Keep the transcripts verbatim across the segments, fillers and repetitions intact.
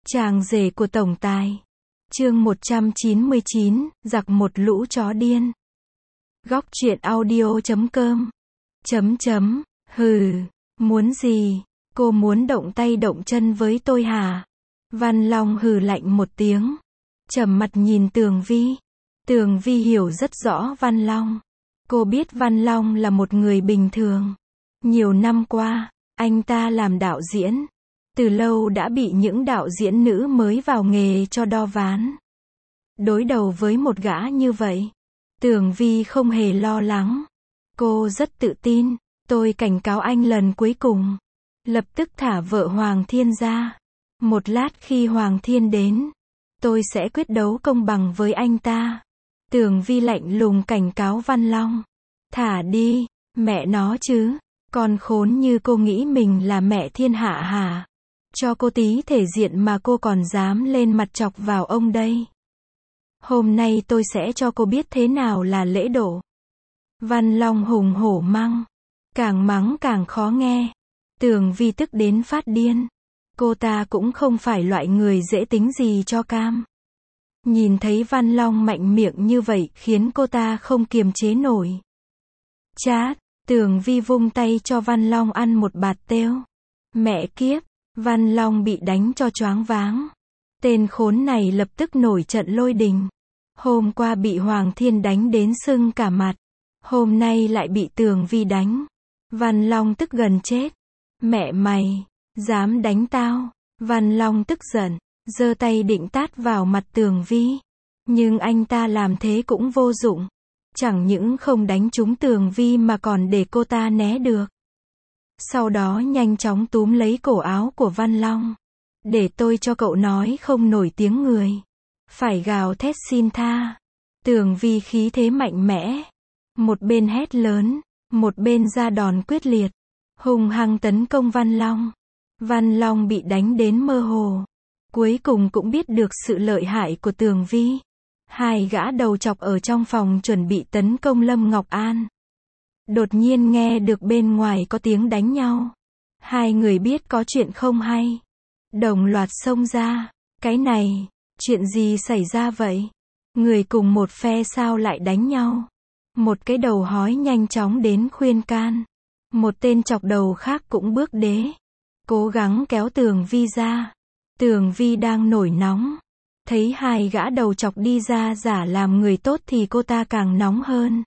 Chàng rể của tổng tài. Chương một trăm chín mươi chín, giặc một lũ chó điên. Góc truyện audio chấm com. Chấm chấm, hừ, muốn gì? Cô muốn động tay động chân với tôi hả? Văn Long hừ lạnh một tiếng. Trầm mặt nhìn Tường Vi. Tường Vi hiểu rất rõ Văn Long. Cô biết Văn Long là một người bình thường. Nhiều năm qua, anh ta làm đạo diễn. Từ lâu đã bị những đạo diễn nữ mới vào nghề cho đo ván. Đối đầu với một gã như vậy, Tường Vi không hề lo lắng. Cô rất tự tin. Tôi cảnh cáo anh lần cuối cùng. Lập tức thả vợ Hoàng Thiên ra. Một lát khi Hoàng Thiên đến, tôi sẽ quyết đấu công bằng với anh ta. Tường Vi lạnh lùng cảnh cáo Văn Long. Thả đi, mẹ nó chứ. Con khốn như cô nghĩ mình là mẹ thiên hạ hả? Cho cô tí thể diện mà cô còn dám lên mặt chọc vào ông đây. Hôm nay tôi sẽ cho cô biết thế nào là lễ độ. Văn Long hùng hổ mắng. Càng mắng càng khó nghe. Tường Vi tức đến phát điên. Cô ta cũng không phải loại người dễ tính gì cho cam. Nhìn thấy Văn Long mạnh miệng như vậy khiến cô ta không kiềm chế nổi. Chát, Tường Vi vung tay cho Văn Long ăn một bạt têu. Mẹ kiếp, Văn Long bị đánh cho choáng váng. Tên khốn này lập tức nổi trận lôi đình. Hôm qua bị Hoàng Thiên đánh đến sưng cả mặt. Hôm nay lại bị Tường Vi đánh. Văn Long tức gần chết. Mẹ mày, dám đánh tao. Văn Long tức giận, giơ tay định tát vào mặt Tường Vi. Nhưng anh ta làm thế cũng vô dụng. Chẳng những không đánh trúng Tường Vi mà còn để cô ta né được. Sau đó nhanh chóng túm lấy cổ áo của Văn Long. Để tôi cho cậu nói không nổi tiếng người. Phải gào thét xin tha. Tường Vi khí thế mạnh mẽ. Một bên hét lớn, một bên ra đòn quyết liệt. Hung hăng tấn công Văn Long. Văn Long bị đánh đến mơ hồ. Cuối cùng cũng biết được sự lợi hại của Tường Vi. Hai gã đầu chọc ở trong phòng chuẩn bị tấn công Lâm Ngọc An. Đột nhiên nghe được bên ngoài có tiếng đánh nhau. Hai người biết có chuyện không hay. Đồng loạt xông ra. Cái này, chuyện gì xảy ra vậy? Người cùng một phe sao lại đánh nhau? Một cái đầu hói nhanh chóng đến khuyên can. Một tên chọc đầu khác cũng bước đế. Cố gắng kéo Tường Vi ra. Tường Vi đang nổi nóng. Thấy hai gã đầu chọc đi ra giả làm người tốt thì cô ta càng nóng hơn.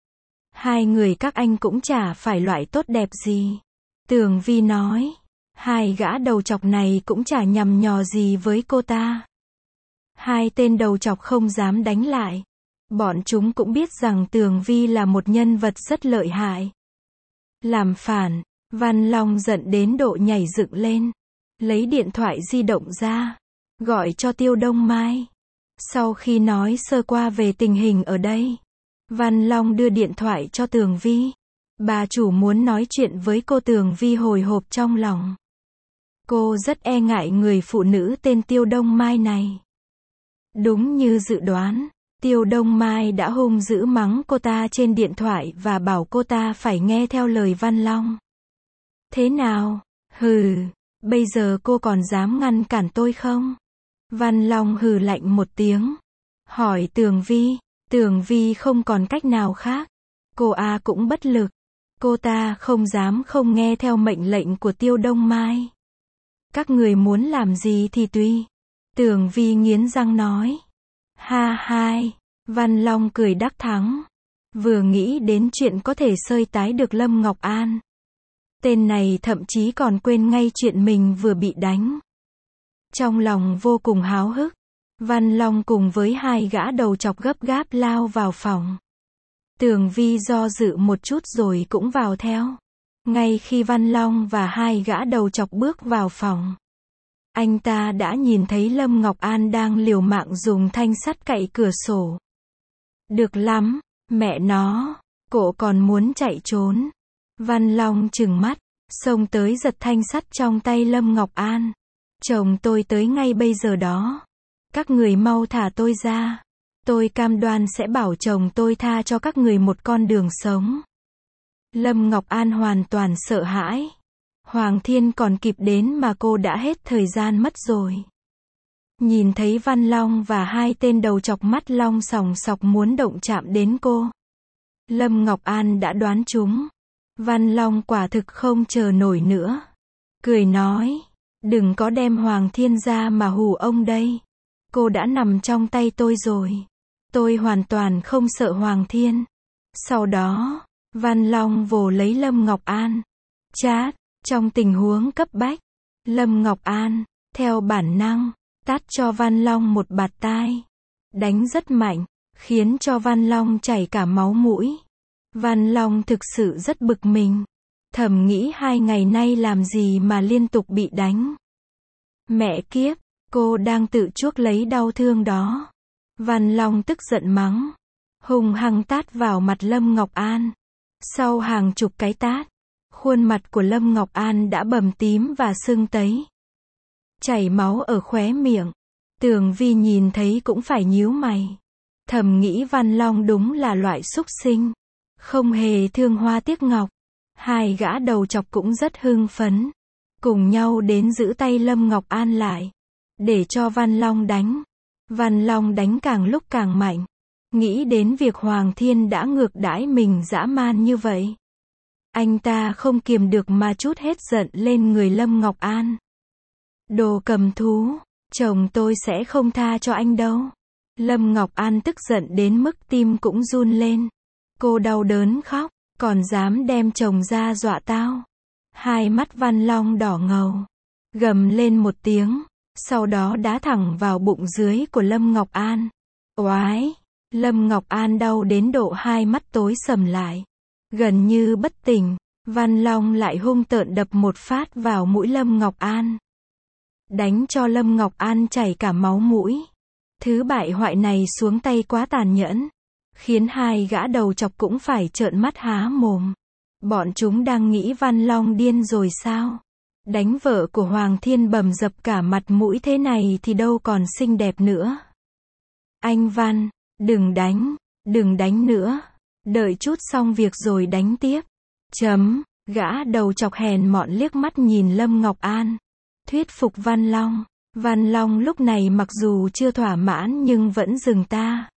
Hai người các anh cũng chả phải loại tốt đẹp gì. Tường Vi nói. Hai gã đầu chọc này cũng chả nhằm nhò gì với cô ta. Hai tên đầu chọc không dám đánh lại. Bọn chúng cũng biết rằng Tường Vi là một nhân vật rất lợi hại. Làm phản, Văn Long giận đến độ nhảy dựng lên. Lấy điện thoại di động ra. Gọi cho Tiêu Đông Mai. Sau khi nói sơ qua về tình hình ở đây, Văn Long đưa điện thoại cho Tường Vi. Bà chủ muốn nói chuyện với cô. Tường Vi hồi hộp trong lòng. Cô rất e ngại người phụ nữ tên Tiêu Đông Mai này. Đúng như dự đoán, Tiêu Đông Mai đã hung dữ mắng cô ta trên điện thoại và bảo cô ta phải nghe theo lời Văn Long. Thế nào? Hừ, bây giờ cô còn dám ngăn cản tôi không? Văn Long hừ lạnh một tiếng. Hỏi Tường Vi. Tường Vi không còn cách nào khác. Cô A cũng bất lực. Cô ta không dám không nghe theo mệnh lệnh của Tiêu Đông Mai. Các người muốn làm gì thì tùy. Tường Vi nghiến răng nói. Ha hai. Văn Long cười đắc thắng. Vừa nghĩ đến chuyện có thể xơi tái được Lâm Ngọc An. Tên này thậm chí còn quên ngay chuyện mình vừa bị đánh. Trong lòng vô cùng háo hức, Văn Long cùng với hai gã đầu chọc gấp gáp lao vào phòng. Tường Vi do dự một chút rồi cũng vào theo. Ngay khi Văn Long và hai gã đầu chọc bước vào phòng, anh ta đã nhìn thấy Lâm Ngọc An đang liều mạng dùng thanh sắt cạy cửa sổ. Được lắm, mẹ nó, cổ còn muốn chạy trốn. Văn Long trừng mắt, xông tới giật thanh sắt trong tay Lâm Ngọc An. Chồng tôi tới ngay bây giờ đó. Các người mau thả tôi ra. Tôi cam đoan sẽ bảo chồng tôi tha cho các người một con đường sống. Lâm Ngọc An hoàn toàn sợ hãi. Hoàng Thiên còn kịp đến mà cô đã hết thời gian mất rồi. Nhìn thấy Văn Long và hai tên đầu chọc mắt long sòng sọc muốn động chạm đến cô. Lâm Ngọc An đã đoán trúng. Văn Long quả thực không chờ nổi nữa. Cười nói, đừng có đem Hoàng Thiên ra mà hù ông đây. Cô đã nằm trong tay tôi rồi. Tôi hoàn toàn không sợ Hoàng Thiên. Sau đó, Văn Long vồ lấy Lâm Ngọc An. Chát, trong tình huống cấp bách, Lâm Ngọc An, theo bản năng, tát cho Văn Long một bạt tai. Đánh rất mạnh, khiến cho Văn Long chảy cả máu mũi. Văn Long thực sự rất bực mình. Thầm nghĩ hai ngày nay làm gì mà liên tục bị đánh. Mẹ kiếp, cô đang tự chuốc lấy đau thương đó. Văn Long tức giận mắng. Hùng hăng tát vào mặt Lâm Ngọc An. Sau hàng chục cái tát, khuôn mặt của Lâm Ngọc An đã bầm tím và sưng tấy. Chảy máu ở khóe miệng. Tường Vi nhìn thấy cũng phải nhíu mày. Thầm nghĩ Văn Long đúng là loại súc sinh. Không hề thương hoa tiếc ngọc. Hai gã đầu chọc cũng rất hưng phấn. Cùng nhau đến giữ tay Lâm Ngọc An lại. Để cho Văn Long đánh. Văn Long đánh càng lúc càng mạnh. Nghĩ đến việc Hoàng Thiên đã ngược đãi mình dã man như vậy. Anh ta không kiềm được mà trút hết giận lên người Lâm Ngọc An. Đồ cầm thú, chồng tôi sẽ không tha cho anh đâu. Lâm Ngọc An tức giận đến mức tim cũng run lên. Cô đau đớn khóc, còn dám đem chồng ra dọa tao. Hai mắt Văn Long đỏ ngầu. Gầm lên một tiếng, sau đó đá thẳng vào bụng dưới của Lâm Ngọc An. Oái! Lâm Ngọc An đau đến độ hai mắt tối sầm lại. Gần như bất tỉnh, Văn Long lại hung tợn đập một phát vào mũi Lâm Ngọc An. Đánh cho Lâm Ngọc An chảy cả máu mũi. Thứ bại hoại này xuống tay quá tàn nhẫn. Khiến hai gã đầu chọc cũng phải trợn mắt há mồm. Bọn chúng đang nghĩ Văn Long điên rồi sao? Đánh vợ của Hoàng Thiên bầm dập cả mặt mũi thế này thì đâu còn xinh đẹp nữa. Anh Văn, đừng đánh, đừng đánh nữa. Đợi chút xong việc rồi đánh tiếp. Chấm, gã đầu chọc hèn mọn liếc mắt nhìn Lâm Ngọc An. Thuyết phục Văn Long. Văn Long lúc này mặc dù chưa thỏa mãn nhưng vẫn dừng ta.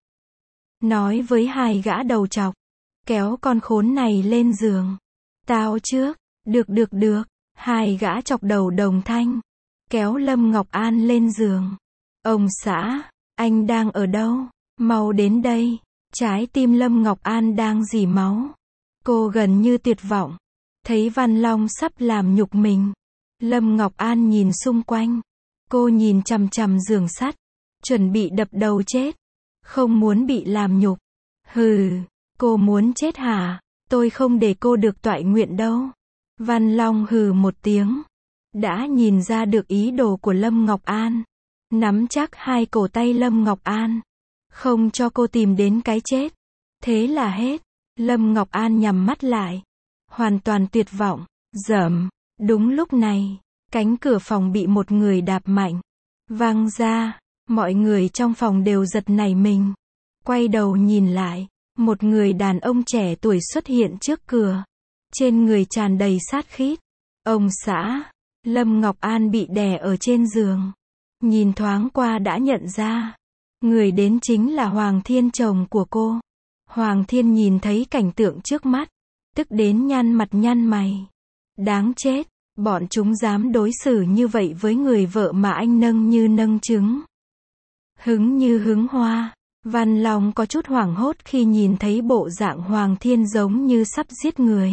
Nói với hai gã đầu chọc. Kéo con khốn này lên giường. Tao trước. Được được được. Hai gã chọc đầu đồng thanh. Kéo Lâm Ngọc An lên giường. Ông xã, anh đang ở đâu? Mau đến đây. Trái tim Lâm Ngọc An đang rỉ máu. Cô gần như tuyệt vọng. Thấy Văn Long sắp làm nhục mình. Lâm Ngọc An nhìn xung quanh. Cô nhìn chằm chằm giường sắt. Chuẩn bị đập đầu chết. Không muốn bị làm nhục. Hừ, cô muốn chết hả? Tôi không để cô được toại nguyện đâu. Văn Long hừ một tiếng. Đã nhìn ra được ý đồ của Lâm Ngọc An. Nắm chắc hai cổ tay Lâm Ngọc An. Không cho cô tìm đến cái chết. Thế là hết. Lâm Ngọc An nhắm mắt lại. Hoàn toàn tuyệt vọng. Dầm. Đúng lúc này, cánh cửa phòng bị một người đạp mạnh. Văng ra. Mọi người trong phòng đều giật nảy mình. Quay đầu nhìn lại. Một người đàn ông trẻ tuổi xuất hiện trước cửa. Trên người tràn đầy sát khí. Ông xã. Lâm Ngọc An bị đè ở trên giường. Nhìn thoáng qua đã nhận ra. Người đến chính là Hoàng Thiên, chồng của cô. Hoàng Thiên nhìn thấy cảnh tượng trước mắt. Tức đến nhăn mặt nhăn mày. Đáng chết. Bọn chúng dám đối xử như vậy với người vợ mà anh nâng như nâng trứng. Hứng như hứng hoa. Văn Long có chút hoảng hốt khi nhìn thấy bộ dạng Hoàng Thiên giống như sắp giết người.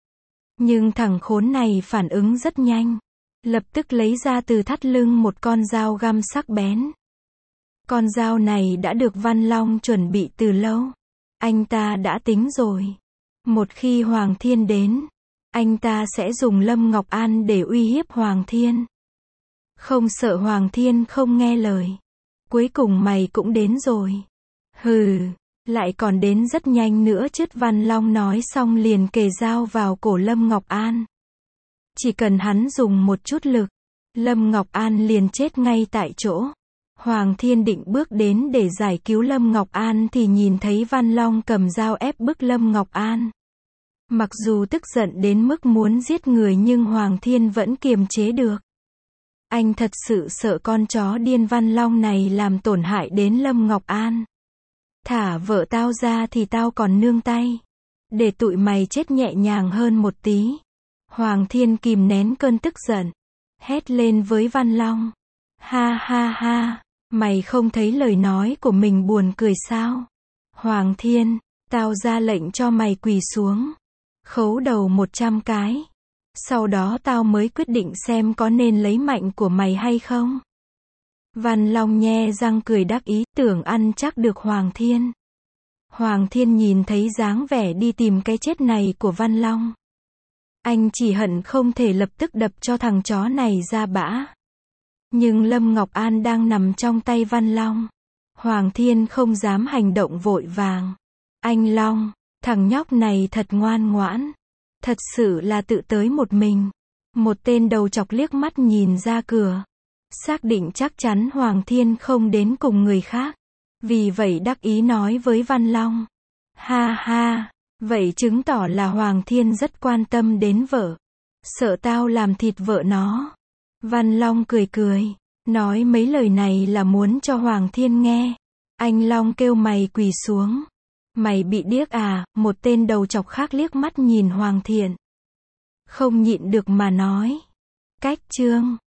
Nhưng thằng khốn này phản ứng rất nhanh. Lập tức lấy ra từ thắt lưng một con dao găm sắc bén. Con dao này đã được Văn Long chuẩn bị từ lâu. Anh ta đã tính rồi. Một khi Hoàng Thiên đến, anh ta sẽ dùng Lâm Ngọc An để uy hiếp Hoàng Thiên. Không sợ Hoàng Thiên không nghe lời. Cuối cùng mày cũng đến rồi. Hừ, lại còn đến rất nhanh nữa chứ. Văn Long nói xong liền kề dao vào cổ Lâm Ngọc An. Chỉ cần hắn dùng một chút lực, Lâm Ngọc An liền chết ngay tại chỗ. Hoàng Thiên định bước đến để giải cứu Lâm Ngọc An thì nhìn thấy Văn Long cầm dao ép bức Lâm Ngọc An. Mặc dù tức giận đến mức muốn giết người nhưng Hoàng Thiên vẫn kiềm chế được. Anh thật sự sợ con chó điên Văn Long này làm tổn hại đến Lâm Ngọc An. Thả vợ tao ra thì tao còn nương tay. Để tụi mày chết nhẹ nhàng hơn một tí. Hoàng Thiên kìm nén cơn tức giận. Hét lên với Văn Long. Ha ha ha, mày không thấy lời nói của mình buồn cười sao? Hoàng Thiên, tao ra lệnh cho mày quỳ xuống. Khấu đầu một trăm cái. Sau đó tao mới quyết định xem có nên lấy mạnh của mày hay không. Văn Long nhe răng cười đắc ý, tưởng ăn chắc được Hoàng Thiên. Hoàng Thiên nhìn thấy dáng vẻ đi tìm cái chết này của Văn Long. Anh chỉ hận không thể lập tức đập cho thằng chó này ra bã. Nhưng Lâm Ngọc An đang nằm trong tay Văn Long. Hoàng Thiên không dám hành động vội vàng. Anh Long, thằng nhóc này thật ngoan ngoãn. Thật sự là tự tới một mình. Một tên đầu chọc liếc mắt nhìn ra cửa. Xác định chắc chắn Hoàng Thiên không đến cùng người khác. Vì vậy đắc ý nói với Văn Long. Ha ha, vậy chứng tỏ là Hoàng Thiên rất quan tâm đến vợ. Sợ tao làm thịt vợ nó. Văn Long cười cười. Nói mấy lời này là muốn cho Hoàng Thiên nghe. Anh Long kêu mày quỳ xuống. Mày bị điếc à? Một tên đầu chọc khác liếc mắt nhìn Hoàng Thiên. Không nhịn được mà nói. Cách chương